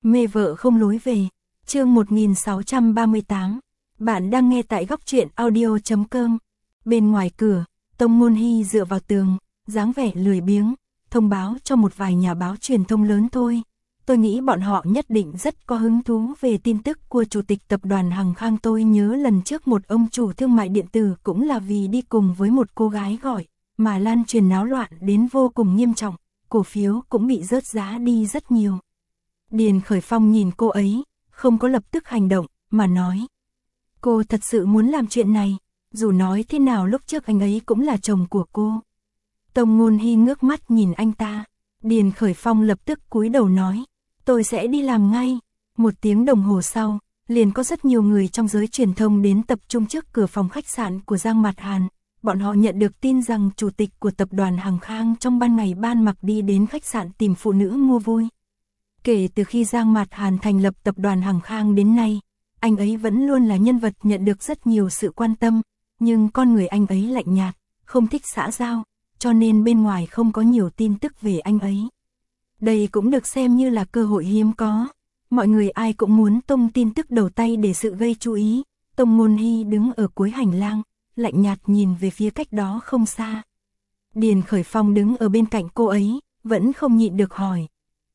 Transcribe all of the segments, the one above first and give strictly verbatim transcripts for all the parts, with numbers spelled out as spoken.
Mê vợ không lối về. Chương một nghìn sáu trăm ba mươi tám. Bạn đang nghe tại góc truyện audio chấm com. Bên ngoài cửa, Tông Ngôn Hy dựa vào tường, dáng vẻ lười biếng, thông báo cho một vài nhà báo truyền thông lớn thôi. Tôi nghĩ bọn họ nhất định rất có hứng thú về tin tức của chủ tịch tập đoàn Hằng Khang. Tôi nhớ lần trước một ông chủ thương mại điện tử cũng là vì đi cùng với một cô gái gọi, mà lan truyền náo loạn đến vô cùng nghiêm trọng, cổ phiếu cũng bị rớt giá đi rất nhiều. Điền Khởi Phong nhìn cô ấy, không có lập tức hành động, mà nói. Cô thật sự muốn làm chuyện này, dù nói thế nào lúc trước anh ấy cũng là chồng của cô. Tông Ngôn Hy ngước mắt nhìn anh ta, Điền Khởi Phong lập tức cúi đầu nói, tôi sẽ đi làm ngay. Một tiếng đồng hồ sau, liền có rất nhiều người trong giới truyền thông đến tập trung trước cửa phòng khách sạn của Giang Mạt Hàn. Bọn họ nhận được tin rằng chủ tịch của tập đoàn Hằng Khang trong ban ngày ban mặc đi đến khách sạn tìm phụ nữ mua vui. Kể từ khi Giang Mạt Hàn thành lập tập đoàn Hằng Khang đến nay, anh ấy vẫn luôn là nhân vật nhận được rất nhiều sự quan tâm, nhưng con người anh ấy lạnh nhạt, không thích xã giao, cho nên bên ngoài không có nhiều tin tức về anh ấy. Đây cũng được xem như là cơ hội hiếm có. Mọi người ai cũng muốn tung tin tức đầu tay để sự gây chú ý. Tông Ngôn Hy đứng ở cuối hành lang, lạnh nhạt nhìn về phía cách đó không xa. Điền Khởi Phong đứng ở bên cạnh cô ấy, vẫn không nhịn được hỏi.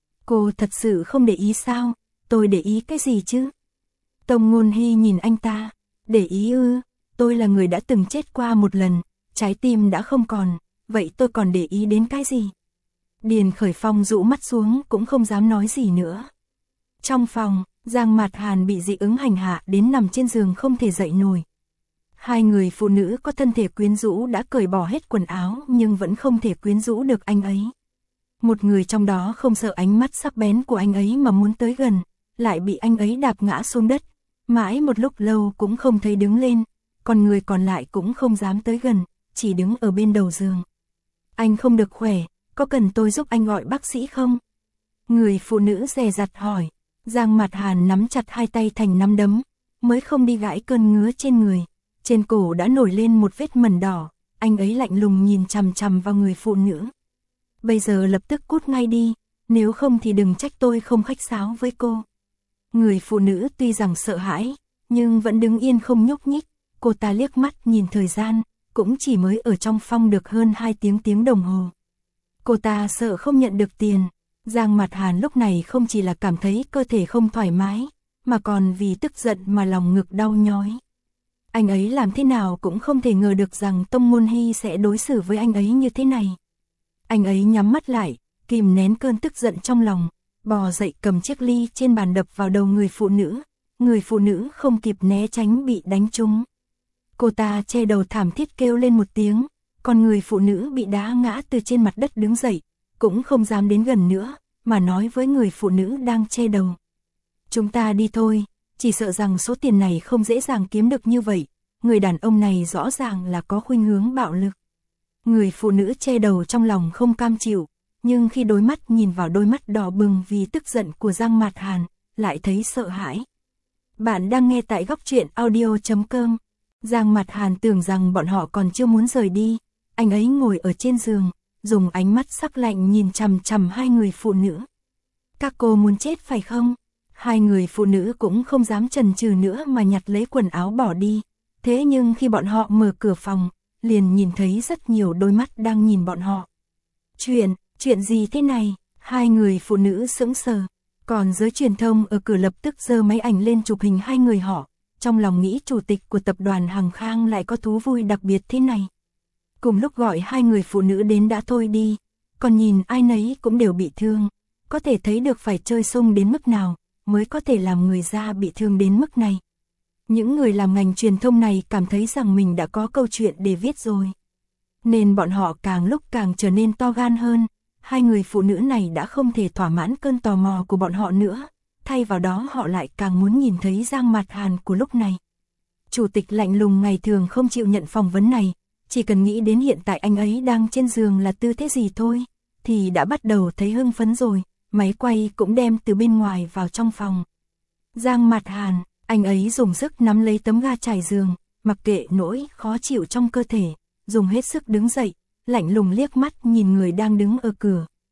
Cô thật sự không để ý sao? Tôi để ý cái gì chứ? Tông Ngôn Hy nhìn anh ta. Để ý ư? Tôi là người đã từng chết qua một lần, trái tim đã không còn, vậy tôi còn để ý đến cái gì? Điền Khởi Phong rũ mắt xuống cũng không dám nói gì nữa. Trong phòng, Giang Mạt Hàn bị dị ứng hành hạ đến nằm trên giường không thể dậy nổi. Hai người phụ nữ có thân thể quyến rũ đã cởi bỏ hết quần áo nhưng vẫn không thể quyến rũ được anh ấy. Một người trong đó không sợ ánh mắt sắc bén của anh ấy mà muốn tới gần, lại bị anh ấy đạp ngã xuống đất, mãi một lúc lâu cũng không thấy đứng lên, còn người còn lại cũng không dám tới gần, chỉ đứng ở bên đầu giường. Anh không được khỏe, có cần tôi giúp anh gọi bác sĩ không? Người phụ nữ dè dặt hỏi. Giang Mạt Hàn nắm chặt hai tay thành nắm đấm, mới không đi gãi cơn ngứa trên người. Trên cổ đã nổi lên một vết mẩn đỏ, anh ấy lạnh lùng nhìn chằm chằm vào người phụ nữ. Bây giờ lập tức cút ngay đi, nếu không thì đừng trách tôi không khách sáo với cô. Người phụ nữ tuy rằng sợ hãi, nhưng vẫn đứng yên không nhúc nhích. Cô ta liếc mắt nhìn thời gian, cũng chỉ mới ở trong phòng được hơn hai tiếng tiếng đồng hồ. Cô ta sợ không nhận được tiền. Giang Mạt Hàn lúc này không chỉ là cảm thấy cơ thể không thoải mái, mà còn vì tức giận mà lòng ngực đau nhói. Anh ấy làm thế nào cũng không thể ngờ được rằng Tông Ngôn Hy sẽ đối xử với anh ấy như thế này. Anh ấy nhắm mắt lại, kìm nén cơn tức giận trong lòng, bò dậy cầm chiếc ly trên bàn đập vào đầu người phụ nữ. Người phụ nữ không kịp né tránh bị đánh trúng. Cô ta che đầu thảm thiết kêu lên một tiếng, còn người phụ nữ bị đá ngã từ trên mặt đất đứng dậy, cũng không dám đến gần nữa, mà nói với người phụ nữ đang che đầu. Chúng ta đi thôi, chỉ sợ rằng số tiền này không dễ dàng kiếm được như vậy, người đàn ông này rõ ràng là có khuynh hướng bạo lực. Người phụ nữ che đầu trong lòng không cam chịu, nhưng khi đối mắt nhìn vào đôi mắt đỏ bừng vì tức giận của Giang Mạt Hàn, lại thấy sợ hãi. Bạn đang nghe tại góc truyện audio chấm com. Giang Mạt Hàn tưởng rằng bọn họ còn chưa muốn rời đi, anh ấy ngồi ở trên giường, dùng ánh mắt sắc lạnh nhìn chằm chằm hai người phụ nữ. Các cô muốn chết phải không? Hai người phụ nữ cũng không dám chần chừ nữa mà nhặt lấy quần áo bỏ đi. Thế nhưng khi bọn họ mở cửa phòng, liền nhìn thấy rất nhiều đôi mắt đang nhìn bọn họ. Chuyện, chuyện gì thế này? Hai người phụ nữ sững sờ, còn giới truyền thông ở cửa lập tức giơ máy ảnh lên chụp hình hai người họ. Trong lòng nghĩ chủ tịch của tập đoàn Hằng Khang lại có thú vui đặc biệt thế này. Cùng lúc gọi hai người phụ nữ đến đã thôi đi, còn nhìn ai nấy cũng đều bị thương, có thể thấy được phải chơi xông đến mức nào, mới có thể làm người ra bị thương đến mức này. Những người làm ngành truyền thông này cảm thấy rằng mình đã có câu chuyện để viết rồi. Nên bọn họ càng lúc càng trở nên to gan hơn, hai người phụ nữ này đã không thể thỏa mãn cơn tò mò của bọn họ nữa. Thay vào đó họ lại càng muốn nhìn thấy Giang Mạt Hàn của lúc này. Chủ tịch lạnh lùng ngày thường không chịu nhận phỏng vấn này, chỉ cần nghĩ đến hiện tại anh ấy đang trên giường là tư thế gì thôi, thì đã bắt đầu thấy hưng phấn rồi, máy quay cũng đem từ bên ngoài vào trong phòng. Giang Mạt Hàn, anh ấy dùng sức nắm lấy tấm ga trải giường, mặc kệ nỗi khó chịu trong cơ thể, dùng hết sức đứng dậy, lạnh lùng liếc mắt nhìn người đang đứng ở cửa,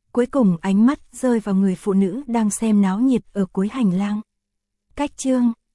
Cuối cùng ánh mắt rơi vào người phụ nữ đang xem náo nhiệt ở cuối hành lang. Cách chương